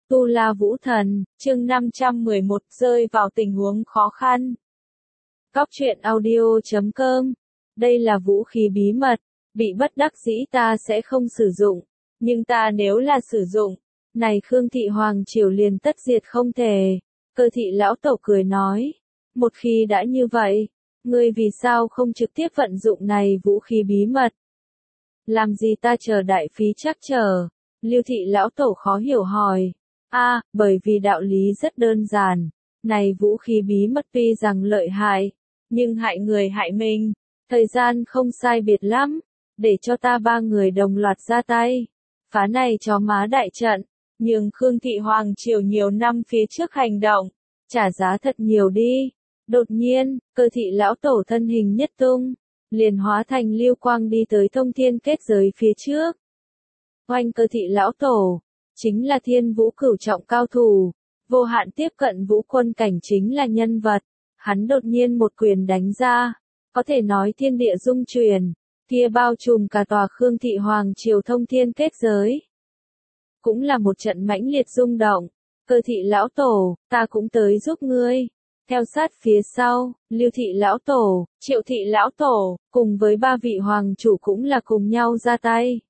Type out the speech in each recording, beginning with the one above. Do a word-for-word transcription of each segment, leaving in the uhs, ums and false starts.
Tu La Vũ Thần, chương năm trăm mười một, rơi vào tình huống khó khăn. Cóc truyện audio chấm com. Đây là vũ khí bí mật, bị bất đắc dĩ ta sẽ không sử dụng, nhưng ta nếu là sử dụng, này Khương thị hoàng triều liền tất diệt không thể. Cơ thị lão tổ cười nói, một khi đã như vậy, ngươi vì sao không trực tiếp vận dụng này vũ khí bí mật? Làm gì ta chờ đại phí chắc chờ? Lưu thị lão tổ khó hiểu hỏi. A, à, bởi vì đạo lý rất đơn giản, này vũ khí bí mật tuy rằng lợi hại, nhưng hại người hại mình, thời gian không sai biệt lắm, để cho ta ba người đồng loạt ra tay, phá này chó má đại trận, nhưng Khương thị hoàng triều nhiều năm phía trước hành động, trả giá thật nhiều đi. Đột nhiên, cơ thị lão tổ thân hình nhất tung, liền hóa thành lưu quang đi tới thông thiên kết giới phía trước. Oanh, cơ thị lão tổ chính là thiên vũ cửu trọng cao thủ, vô hạn tiếp cận vũ quân cảnh chính là nhân vật, hắn đột nhiên một quyền đánh ra, có thể nói thiên địa rung chuyển, kia bao trùm cả tòa Khương thị hoàng triều thông thiên kết giới. Cũng là một trận mãnh liệt rung động, cơ thị lão tổ, ta cũng tới giúp ngươi. Theo sát phía sau, Lưu thị lão tổ, Triệu thị lão tổ, cùng với ba vị hoàng chủ cũng là cùng nhau ra tay.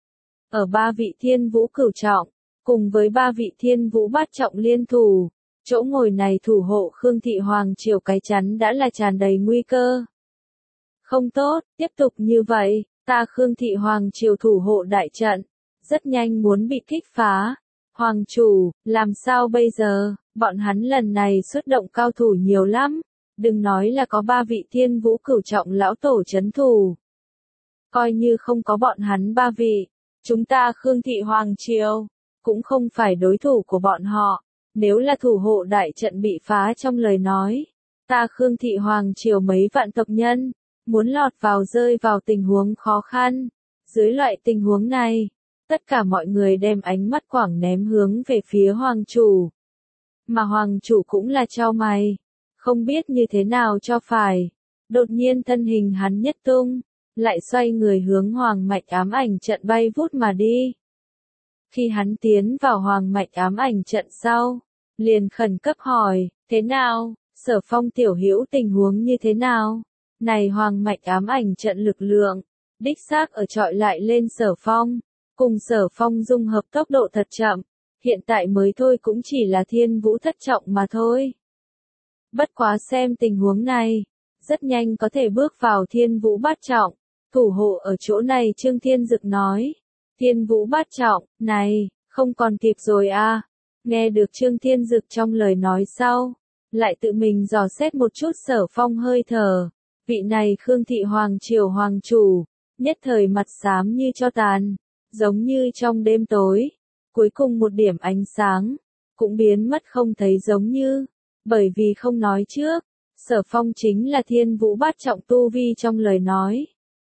Ở ba vị thiên vũ cửu trọng, cùng với ba vị thiên vũ bát trọng liên thủ, chỗ ngồi này thủ hộ Khương thị hoàng triều cái chắn đã là tràn đầy nguy cơ. Không tốt, tiếp tục như vậy, ta Khương thị hoàng triều thủ hộ đại trận, rất nhanh muốn bị kích phá. Hoàng chủ, làm sao bây giờ, bọn hắn lần này xuất động cao thủ nhiều lắm, đừng nói là có ba vị thiên vũ cửu trọng lão tổ chấn thủ. Coi như không có bọn hắn ba vị, chúng ta Khương thị hoàng triều cũng không phải đối thủ của bọn họ, nếu là thủ hộ đại trận bị phá trong lời nói, ta Khương thị hoàng triều mấy vạn tộc nhân, muốn lọt vào rơi vào tình huống khó khăn. Dưới loại tình huống này, tất cả mọi người đem ánh mắt quảng ném hướng về phía hoàng chủ. Mà hoàng chủ cũng là chau mày, không biết như thế nào cho phải. Đột nhiên thân hình hắn nhất tung, lại xoay người hướng hoàng mạch ám ảnh trận bay vút mà đi. Khi hắn tiến vào hoàng mạch ám ảnh trận sau, liền khẩn cấp hỏi, thế nào, Sở Phong tiểu hữu tình huống như thế nào? Này hoàng mạch ám ảnh trận lực lượng, đích xác ở trọi lại lên Sở Phong, cùng Sở Phong dung hợp tốc độ thật chậm, hiện tại mới thôi cũng chỉ là thiên vũ thất trọng mà thôi. Bất quá xem tình huống này, rất nhanh có thể bước vào thiên vũ bát trọng, thủ hộ ở chỗ này Trương Thiên Dực nói. Thiên vũ bát trọng, này, không còn kịp rồi à. Nghe được Trương Thiên Dực trong lời nói sau, lại tự mình dò xét một chút Sở Phong hơi thở. Vị này Khương thị hoàng triều hoàng chủ, nhất thời mặt xám như tro tàn, giống như trong đêm tối, cuối cùng một điểm ánh sáng, cũng biến mất không thấy giống như, bởi vì không nói trước, Sở Phong chính là thiên vũ bát trọng tu vi trong lời nói.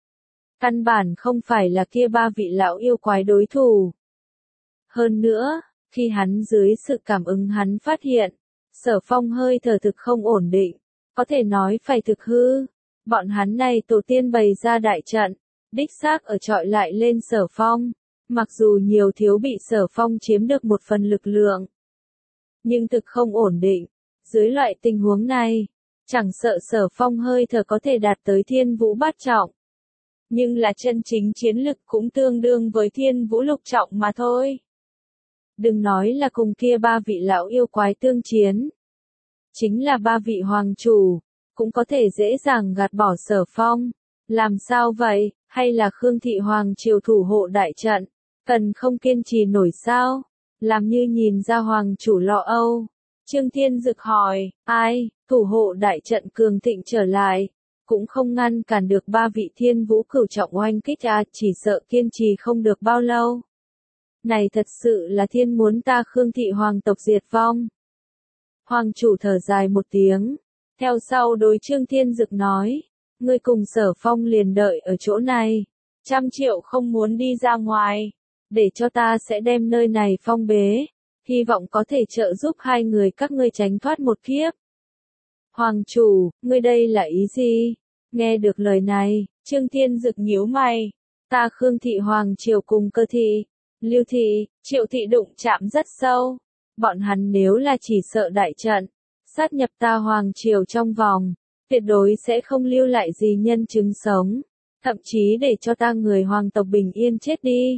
Căn bản không phải là kia ba vị lão yêu quái đối thủ. Hơn nữa, khi hắn dưới sự cảm ứng hắn phát hiện, Sở Phong hơi thở thực không ổn định, có thể nói phải thực hư. Bọn hắn này tổ tiên bày ra đại trận, đích xác ở trọi lại lên Sở Phong, mặc dù nhiều thiếu bị Sở Phong chiếm được một phần lực lượng, nhưng thực không ổn định. Dưới loại tình huống này, chẳng sợ Sở Phong hơi thở có thể đạt tới thiên vũ bát trọng, nhưng là chân chính chiến lực cũng tương đương với thiên vũ lục trọng mà thôi. Đừng nói là cùng kia ba vị lão yêu quái tương chiến, chính là ba vị hoàng chủ, cũng có thể dễ dàng gạt bỏ Sở Phong. Làm sao vậy, hay là Khương thị hoàng triều thủ hộ đại trận, cần không kiên trì nổi sao? Làm như nhìn ra hoàng chủ lo âu. Trương Thiên Dực hỏi, ai, thủ hộ đại trận cường thịnh trở lại, cũng không ngăn cản được ba vị thiên vũ cửu trọng oanh kích à, chỉ sợ kiên trì không được bao lâu. Này thật sự là thiên muốn ta Khương thị hoàng tộc diệt vong. Hoàng chủ thở dài một tiếng, theo sau đối Trương Thiên Dực nói, ngươi cùng Sở Phong liền đợi ở chỗ này, trăm triệu không muốn đi ra ngoài, để cho ta sẽ đem nơi này phong bế, hy vọng có thể trợ giúp hai người các ngươi tránh thoát một kiếp. Hoàng chủ, ngươi đây là ý gì? Nghe được lời này, Trương Thiên Dực nhíu mày, ta Khương thị hoàng triều cùng Cơ thị, Lưu thị, Triệu thị đụng chạm rất sâu, Bọn hắn nếu là chỉ sợ đại trận, sát nhập ta hoàng triều trong vòng, tuyệt đối sẽ không lưu lại gì nhân chứng sống, thậm chí để cho ta người hoàng tộc bình yên chết đi.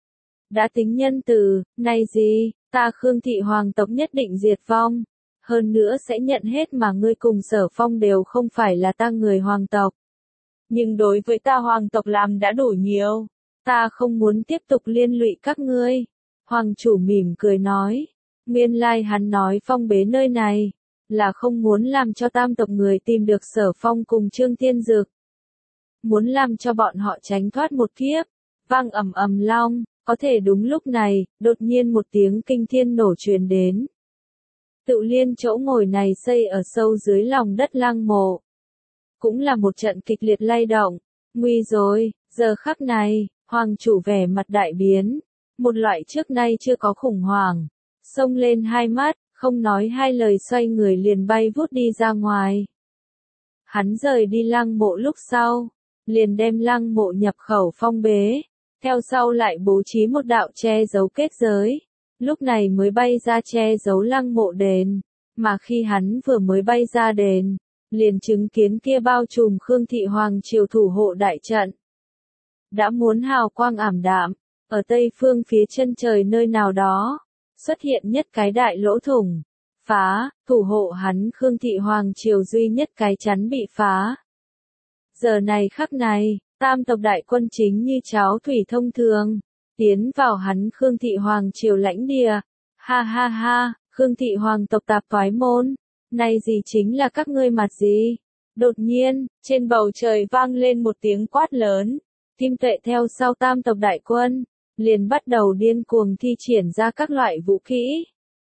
Đã tính nhân từ, này gì, ta Khương thị hoàng tộc nhất định diệt vong, hơn nữa sẽ nhận hết mà ngươi cùng Sở Phong đều không phải là ta người hoàng tộc. Nhưng đối với ta hoàng tộc làm đã đủ nhiều, ta không muốn tiếp tục liên lụy các ngươi. Hoàng chủ mỉm cười nói, nguyên lai hắn nói phong bế nơi này, là không muốn làm cho tam tộc người tìm được Sở Phong cùng Trương Thiên Dực. Muốn làm cho bọn họ tránh thoát một kiếp, vang ầm ầm long, có thể đúng lúc này, đột nhiên một tiếng kinh thiên nổ truyền đến. Tự liên chỗ ngồi này xây ở sâu dưới lòng đất lăng mộ. Cũng là một trận kịch liệt lay động, nguy rồi, giờ khắc này, hoàng chủ vẻ mặt đại biến, một loại trước nay chưa có khủng hoảng, xông lên hai mắt, không nói hai lời xoay người liền bay vút đi ra ngoài. Hắn rời đi lăng mộ lúc sau, liền đem lăng mộ nhập khẩu phong bế, theo sau lại bố trí một đạo che giấu kết giới, lúc này mới bay ra che giấu lăng mộ đền, mà khi hắn vừa mới bay ra đền, liền chứng kiến kia bao trùm Khương thị hoàng triều thủ hộ đại trận. Đã muốn hào quang ảm đạm, ở tây phương phía chân trời nơi nào đó, xuất hiện nhất cái đại lỗ thủng, phá, thủ hộ hắn Khương thị hoàng triều duy nhất cái chắn bị phá. Giờ này khắc này, tam tộc đại quân chính như cháo thủy thông thường, tiến vào hắn Khương thị hoàng triều lãnh địa. Ha ha ha, Khương thị hoàng tộc tạp toái môn, này gì chính là các ngươi mặt gì? Đột nhiên, trên bầu trời vang lên một tiếng quát lớn, Kim Tuệ theo sau tam tộc đại quân, liền bắt đầu điên cuồng thi triển ra các loại vũ kỹ.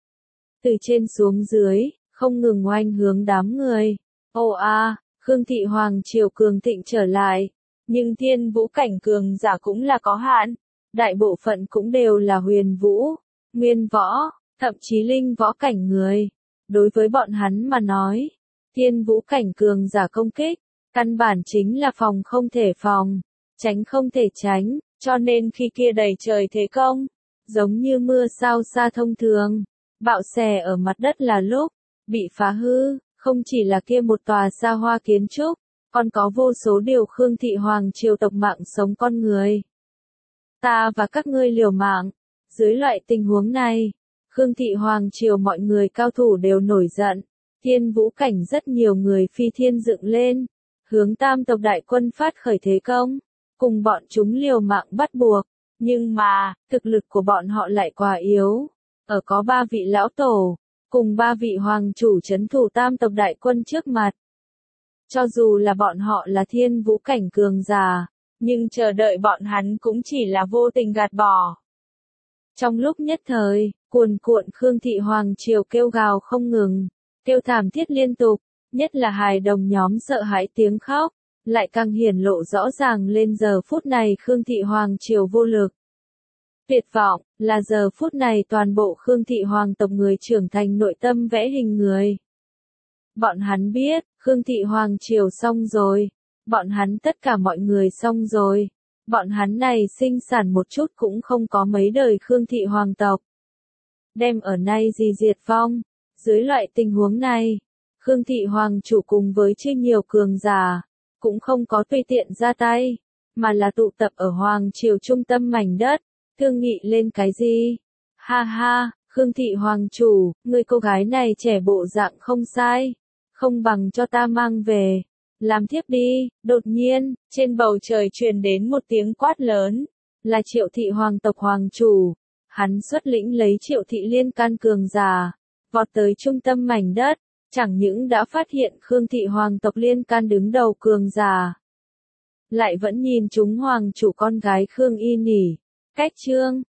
Từ trên xuống dưới, không ngừng oanh hướng đám người. Ồ a, Khương thị hoàng triều cường thịnh trở lại, nhưng thiên vũ cảnh cường giả cũng là có hạn, đại bộ phận cũng đều là huyền vũ, nguyên võ, thậm chí linh võ cảnh người. Đối với bọn hắn mà nói, thiên vũ cảnh cường giả công kích, căn bản chính là phòng không thể phòng, tránh không thể tránh, cho nên khi kia đầy trời thế công, giống như mưa sao xa thông thường, bạo xè ở mặt đất là lúc, bị phá hư, không chỉ là kia một tòa xa hoa kiến trúc, còn có vô số điều Khương thị hoàng triều tộc mạng sống con người. Ta và các ngươi liều mạng, dưới loại tình huống này, Khương thị hoàng triều mọi người cao thủ đều nổi giận, thiên vũ cảnh rất nhiều người phi thiên dựng lên, hướng tam tộc đại quân phát khởi thế công, cùng bọn chúng liều mạng bắt buộc, nhưng mà, thực lực của bọn họ lại quá yếu, ở có ba vị lão tổ, cùng ba vị hoàng chủ trấn thủ tam tộc đại quân trước mặt. Cho dù là bọn họ là thiên vũ cảnh cường giả, nhưng chờ đợi bọn hắn cũng chỉ là vô tình gạt bỏ. Trong lúc nhất thời, cuồn cuộn Khương thị hoàng triều kêu gào không ngừng, kêu thảm thiết liên tục, nhất là hài đồng nhóm sợ hãi tiếng khóc, lại càng hiển lộ rõ ràng lên giờ phút này Khương thị hoàng triều vô lực. Tuyệt vọng, là giờ phút này toàn bộ Khương thị hoàng tộc người trưởng thành nội tâm vẽ hình người. Bọn hắn biết, Khương thị hoàng triều xong rồi, bọn hắn tất cả mọi người xong rồi, bọn hắn này sinh sản một chút cũng không có mấy đời Khương thị hoàng tộc. Đem ở nay gì diệt vong, dưới loại tình huống này, Khương thị hoàng chủ cùng với chưa nhiều cường giả, cũng không có tùy tiện ra tay, mà là tụ tập ở hoàng triều trung tâm mảnh đất, thương nghị lên cái gì? Ha ha, Khương thị hoàng chủ, người cô gái này trẻ bộ dạng không sai, không bằng cho ta mang về, làm thiếp đi. Đột nhiên, trên bầu trời truyền đến một tiếng quát lớn, là Triệu thị hoàng tộc hoàng chủ, hắn xuất lĩnh lấy Triệu thị liên can cường giả, vọt tới trung tâm mảnh đất, chẳng những đã phát hiện Khương thị hoàng tộc liên can đứng đầu cường giả, lại vẫn nhìn chúng hoàng chủ con gái Khương Y Nỉ. Cách chương